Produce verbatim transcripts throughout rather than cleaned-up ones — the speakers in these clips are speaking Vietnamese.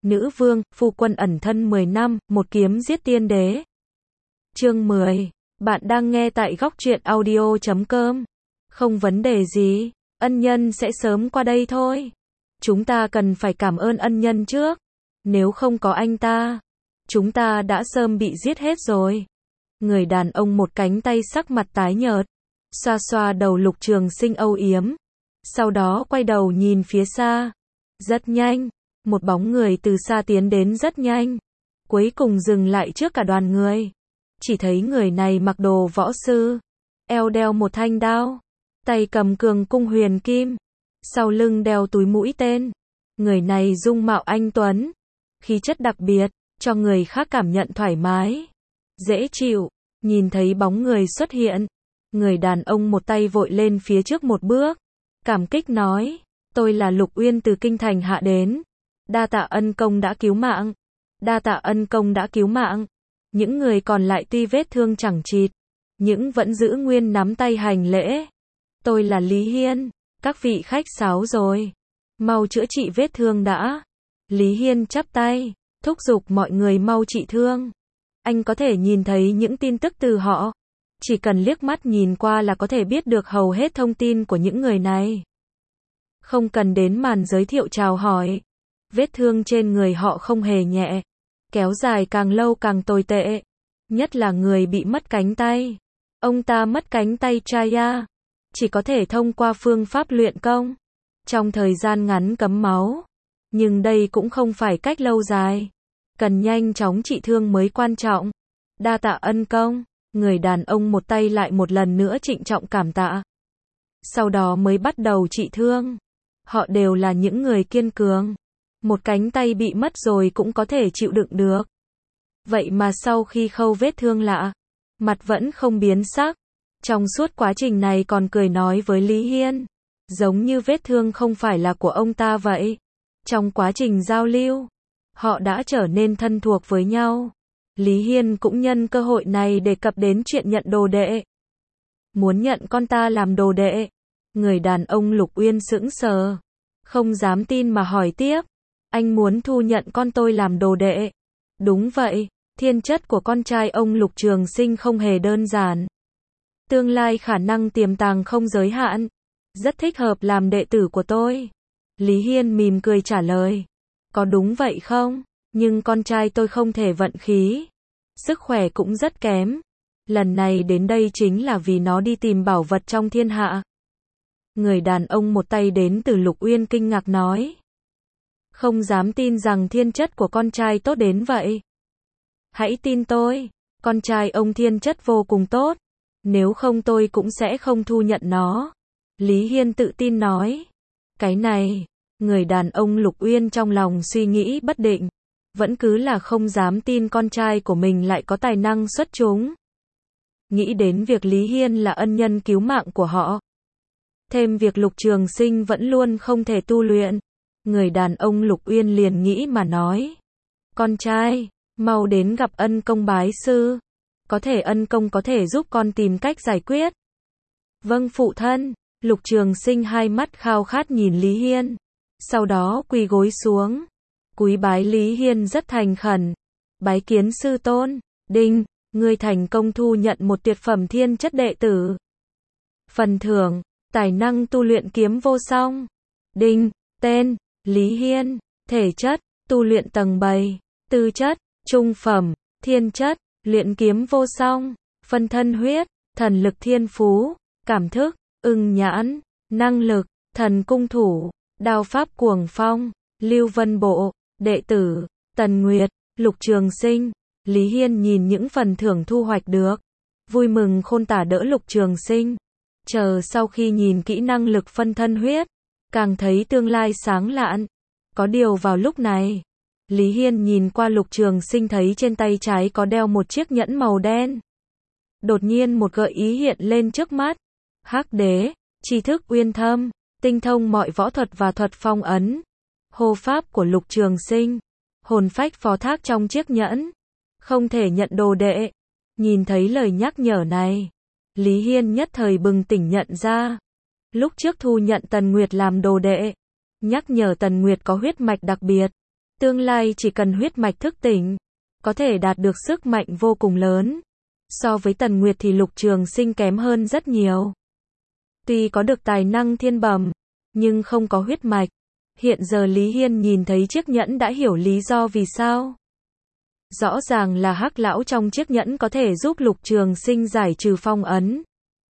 Nữ vương, phu quân ẩn thân mười năm, một kiếm giết tiên đế. Chương mười. Bạn đang nghe tại góc truyện audio chấm com. Không vấn đề gì, ân nhân sẽ sớm qua đây thôi. Chúng ta cần phải cảm ơn ân nhân trước. Nếu không có anh ta, chúng ta đã sớm bị giết hết rồi. Người đàn ông một cánh tay sắc mặt tái nhợt, xoa xoa đầu Lục Trường Sinh âu yếm. Sau đó quay đầu nhìn phía xa. Rất nhanh, một bóng người từ xa tiến đến rất nhanh. Cuối cùng dừng lại trước cả đoàn người. Chỉ thấy người này mặc đồ võ sư, eo đeo một thanh đao, tay cầm cường cung huyền kim, sau lưng đeo túi mũi tên. Người này dung mạo anh tuấn, khí chất đặc biệt, cho người khác cảm nhận thoải mái, dễ chịu. Nhìn thấy bóng người xuất hiện, người đàn ông một tay vội lên phía trước một bước, cảm kích nói, tôi là Lục Uyên từ kinh thành hạ đến. Đa tạ ân công đã cứu mạng. Đa tạ ân công đã cứu mạng. Những người còn lại tuy vết thương chẳng chịt, nhưng vẫn giữ nguyên nắm tay hành lễ. Tôi là Lý Hiên, các vị khách sáo rồi, mau chữa trị vết thương đã. Lý Hiên chắp tay, thúc giục mọi người mau trị thương. Anh có thể nhìn thấy những tin tức từ họ. Chỉ cần liếc mắt nhìn qua là có thể biết được hầu hết thông tin của những người này. Không cần đến màn giới thiệu chào hỏi. Vết thương trên người họ không hề nhẹ, kéo dài càng lâu càng tồi tệ. Nhất là người bị mất cánh tay. Ông ta mất cánh tay Chaya, chỉ có thể thông qua phương pháp luyện công, trong thời gian ngắn cấm máu. Nhưng đây cũng không phải cách lâu dài, cần nhanh chóng trị thương mới quan trọng. Đa tạ ân công. Người đàn ông một tay lại một lần nữa trịnh trọng cảm tạ. Sau đó mới bắt đầu trị thương. Họ đều là những người kiên cường. Một cánh tay bị mất rồi cũng có thể chịu đựng được. Vậy mà sau khi khâu vết thương lạ, mặt vẫn không biến sắc. Trong suốt quá trình này còn cười nói với Lý Hiên, giống như vết thương không phải là của ông ta vậy. Trong quá trình giao lưu, họ đã trở nên thân thuộc với nhau. Lý Hiên cũng nhân cơ hội này đề cập đến chuyện nhận đồ đệ. Muốn nhận con ta làm đồ đệ. Người đàn ông Lục Uyên sững sờ, không dám tin mà hỏi tiếp. Anh muốn thu nhận con tôi làm đồ đệ? Đúng vậy, thiên chất của con trai ông Lục Trường Sinh không hề đơn giản. Tương lai khả năng tiềm tàng không giới hạn, rất thích hợp làm đệ tử của tôi. Lý Hiên mỉm cười trả lời. Có đúng vậy không? Nhưng con trai tôi không thể vận khí, sức khỏe cũng rất kém. Lần này đến đây chính là vì nó đi tìm bảo vật trong thiên hạ. Người đàn ông một tay đến từ Lục Uyên kinh ngạc nói. Không dám tin rằng thiên chất của con trai tốt đến vậy. Hãy tin tôi, con trai ông thiên chất vô cùng tốt. Nếu không tôi cũng sẽ không thu nhận nó. Lý Hiên tự tin nói. Cái này, người đàn ông Lục Uyên trong lòng suy nghĩ bất định. Vẫn cứ là không dám tin con trai của mình lại có tài năng xuất chúng. Nghĩ đến việc Lý Hiên là ân nhân cứu mạng của họ. Thêm việc Lục Trường Sinh vẫn luôn không thể tu luyện. Người đàn ông Lục Uyên liền nghĩ mà nói. Con trai, mau đến gặp ân công bái sư. Có thể ân công có thể giúp con tìm cách giải quyết. Vâng phụ thân. Lục Trường Sinh hai mắt khao khát nhìn Lý Hiên. Sau đó quỳ gối xuống. Cúi bái Lý Hiên rất thành khẩn. Bái kiến sư tôn. Đinh, ngươi thành công thu nhận một tuyệt phẩm thiên chất đệ tử. Phần thưởng, tài năng tu luyện kiếm vô song. Đinh, tên, Lý Hiên. Thể chất, tu luyện tầng bảy. Tư chất, trung phẩm. Thiên chất, luyện kiếm vô song. Phân thân huyết, thần lực thiên phú. Cảm thức, ưng nhãn. Năng lực, thần cung thủ. Đao pháp cuồng phong. Lưu Vân Bộ. Đệ tử, Tần Nguyệt. Lục Trường Sinh. Lý Hiên nhìn những phần thưởng thu hoạch được, vui mừng khôn tả đỡ Lục Trường Sinh. Chờ sau khi nhìn kỹ năng lực phân thân huyết, càng thấy tương lai sáng lạn. Có điều vào lúc này, Lý Hiên nhìn qua Lục Trường Sinh thấy trên tay trái có đeo một chiếc nhẫn màu đen. Đột nhiên một gợi ý hiện lên trước mắt. Hắc đế, tri thức uyên thâm, tinh thông mọi võ thuật và thuật phong ấn. Hô pháp của Lục Trường Sinh, hồn phách phó thác trong chiếc nhẫn. Không thể nhận đồ đệ. Nhìn thấy lời nhắc nhở này, Lý Hiên nhất thời bừng tỉnh nhận ra. Lúc trước thu nhận Tần Nguyệt làm đồ đệ, nhắc nhở Tần Nguyệt có huyết mạch đặc biệt, Tương lai chỉ cần huyết mạch thức tỉnh, có thể đạt được sức mạnh vô cùng lớn. So với Tần Nguyệt thì Lục Trường Sinh kém hơn rất nhiều. Tuy có được tài năng thiên bẩm, nhưng không có huyết mạch. Hiện giờ Lý Hiên nhìn thấy chiếc nhẫn đã hiểu lý do vì sao. Rõ ràng là Hắc lão trong chiếc nhẫn có thể giúp Lục Trường Sinh giải trừ phong ấn,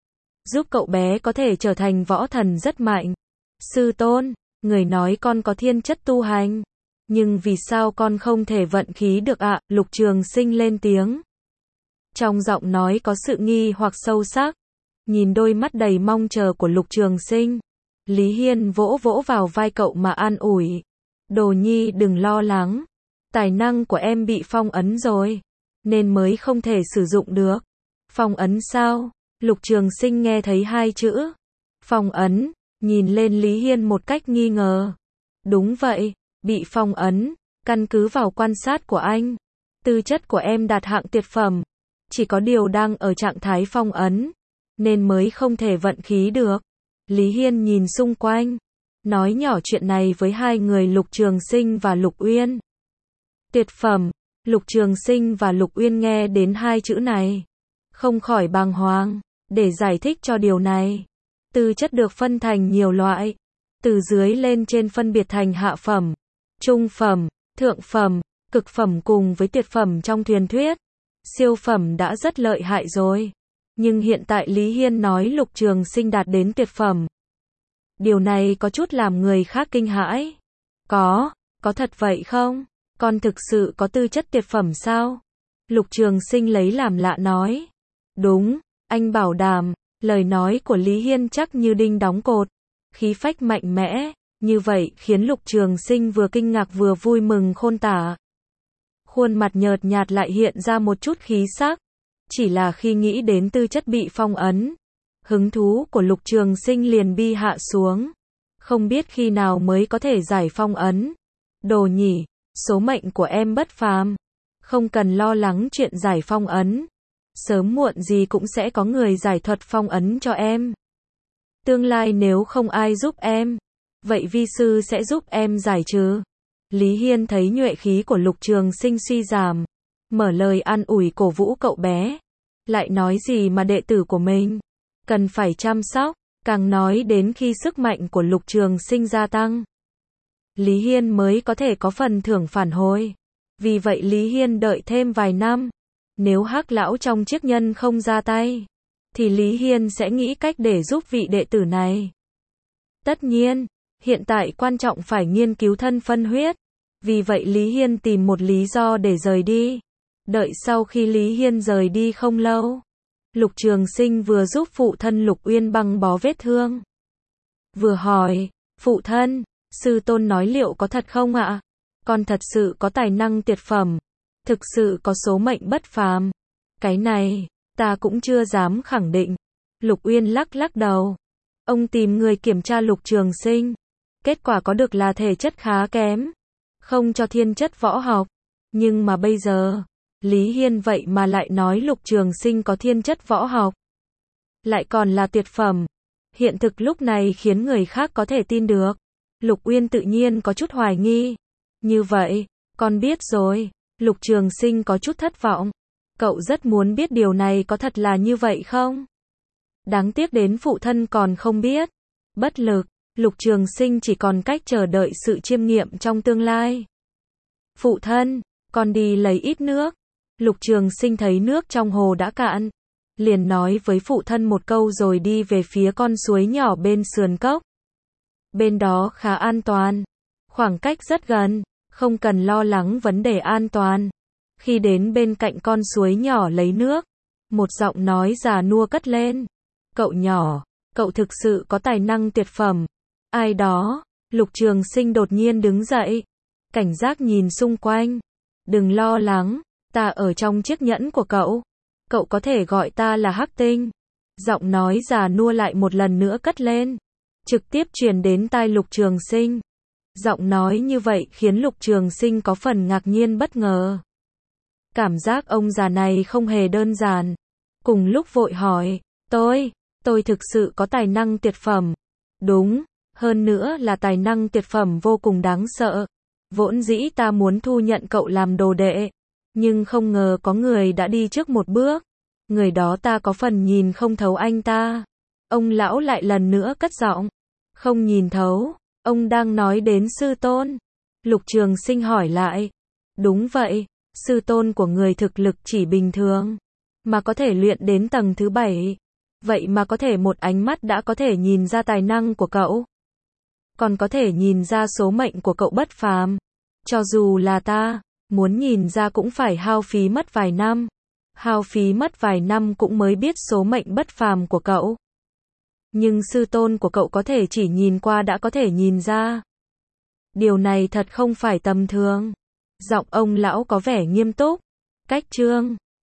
giúp cậu bé có thể trở thành võ thần rất mạnh. Sư tôn, người nói con có thiên chất tu hành, nhưng vì sao con không thể vận khí được ạ? À? Lục Trường Sinh lên tiếng. Trong giọng nói có sự nghi hoặc sâu sắc. Nhìn đôi mắt đầy mong chờ của Lục Trường Sinh, Lý Hiên vỗ vỗ vào vai cậu mà an ủi. Đồ nhi đừng lo lắng, tài năng của em bị phong ấn rồi, nên mới không thể sử dụng được. Phong ấn sao? Lục Trường Sinh nghe thấy hai chữ phong ấn, nhìn lên Lý Hiên một cách nghi ngờ. Đúng vậy, bị phong ấn, căn cứ vào quan sát của anh, tư chất của em đạt hạng tuyệt phẩm, chỉ có điều đang ở trạng thái phong ấn, nên mới không thể vận khí được. Lý Hiên nhìn xung quanh, nói nhỏ chuyện này với hai người Lục Trường Sinh và Lục Uyên. Tuyệt phẩm, Lục Trường Sinh và Lục Uyên nghe đến hai chữ này, không khỏi bàng hoàng. Để giải thích cho điều này, tư chất được phân thành nhiều loại, từ dưới lên trên phân biệt thành hạ phẩm, trung phẩm, thượng phẩm, cực phẩm cùng với tuyệt phẩm trong truyền thuyết. Siêu phẩm đã rất lợi hại rồi, nhưng hiện tại Lý Hiên nói Lục Trường Sinh đạt đến tuyệt phẩm. Điều này có chút làm người khác kinh hãi. Có, có thật vậy không? Con thực sự có tư chất tuyệt phẩm sao? Lục Trường Sinh lấy làm lạ nói. Đúng, anh bảo đảm. Lời nói của Lý Hiên chắc như đinh đóng cột, khí phách mạnh mẽ, như vậy khiến Lục Trường Sinh vừa kinh ngạc vừa vui mừng khôn tả. Khuôn mặt nhợt nhạt lại hiện ra một chút khí sắc, chỉ là khi nghĩ đến tư chất bị phong ấn, hứng thú của Lục Trường Sinh liền bi hạ xuống. Không biết khi nào mới có thể giải phong ấn. Đồ nhỉ, số mệnh của em bất phàm, không cần lo lắng chuyện giải phong ấn. Sớm muộn gì cũng sẽ có người giải thuật phong ấn cho em. Tương lai nếu không ai giúp em, vậy vi sư sẽ giúp em giải trừ. Lý Hiên thấy nhuệ khí của Lục Trường Sinh suy giảm, mở lời an ủi cổ vũ cậu bé. Lại nói gì mà đệ tử của mình cần phải chăm sóc, càng nói đến khi sức mạnh của Lục Trường Sinh gia tăng, Lý Hiên mới có thể có phần thưởng phản hồi. Vì vậy Lý Hiên đợi thêm vài năm. Nếu Hắc lão trong chiếc nhân không ra tay, thì Lý Hiên sẽ nghĩ cách để giúp vị đệ tử này. Tất nhiên, hiện tại quan trọng phải nghiên cứu thân phân huyết. Vì vậy Lý Hiên tìm một lý do để rời đi. Đợi sau khi Lý Hiên rời đi không lâu, Lục Trường Sinh vừa giúp phụ thân Lục Uyên băng bó vết thương, vừa hỏi, phụ thân, sư tôn nói liệu có thật không ạ? Con thật sự có tài năng tuyệt phẩm, thực sự có số mệnh bất phàm. Cái này, ta cũng chưa dám khẳng định. Lục Uyên lắc lắc đầu. Ông tìm người kiểm tra Lục Trường Sinh. Kết quả có được là thể chất khá kém, không cho thiên chất võ học. Nhưng mà bây giờ, Lý Hiên vậy mà lại nói Lục Trường Sinh có thiên chất võ học, lại còn là tuyệt phẩm. Hiện thực lúc này khiến người khác có thể tin được. Lục Uyên tự nhiên có chút hoài nghi. Như vậy, con biết rồi. Lục Trường Sinh có chút thất vọng. Cậu rất muốn biết điều này có thật là như vậy không? Đáng tiếc đến phụ thân còn không biết. Bất lực, Lục Trường Sinh chỉ còn cách chờ đợi sự chiêm nghiệm trong tương lai. Phụ thân, con đi lấy ít nước. Lục Trường Sinh thấy nước trong hồ đã cạn, liền nói với phụ thân một câu rồi đi về phía con suối nhỏ bên sườn cốc. Bên đó khá an toàn, khoảng cách rất gần, không cần lo lắng vấn đề an toàn. Khi đến bên cạnh con suối nhỏ lấy nước, một giọng nói già nua cất lên. Cậu nhỏ, cậu thực sự có tài năng tuyệt phẩm. Ai đó? Lục Trường Sinh đột nhiên đứng dậy, cảnh giác nhìn xung quanh. Đừng lo lắng, ta ở trong chiếc nhẫn của cậu. Cậu có thể gọi ta là Hắc Tinh. Giọng nói già nua lại một lần nữa cất lên, trực tiếp truyền đến tai Lục Trường Sinh. Giọng nói như vậy khiến Lục Trường Sinh có phần ngạc nhiên bất ngờ. Cảm giác ông già này không hề đơn giản. Cùng lúc vội hỏi, tôi, tôi thực sự có tài năng tuyệt phẩm. Đúng, hơn nữa là tài năng tuyệt phẩm vô cùng đáng sợ. Vốn dĩ ta muốn thu nhận cậu làm đồ đệ, nhưng không ngờ có người đã đi trước một bước. Người đó ta có phần nhìn không thấu anh ta. Ông lão lại lần nữa cất giọng. Không nhìn thấu, ông đang nói đến sư tôn. Lục Trường Sinh hỏi lại. Đúng vậy, sư tôn của người thực lực chỉ bình thường, mà có thể luyện đến tầng thứ bảy. Vậy mà có thể một ánh mắt đã có thể nhìn ra tài năng của cậu. Còn có thể nhìn ra số mệnh của cậu bất phàm. Cho dù là ta, muốn nhìn ra cũng phải hao phí mất vài năm. Hao phí mất vài năm cũng mới biết số mệnh bất phàm của cậu. Nhưng sư tôn của cậu có thể chỉ nhìn qua đã có thể nhìn ra. Điều này thật không phải tầm thường. Giọng ông lão có vẻ nghiêm túc. Cách chương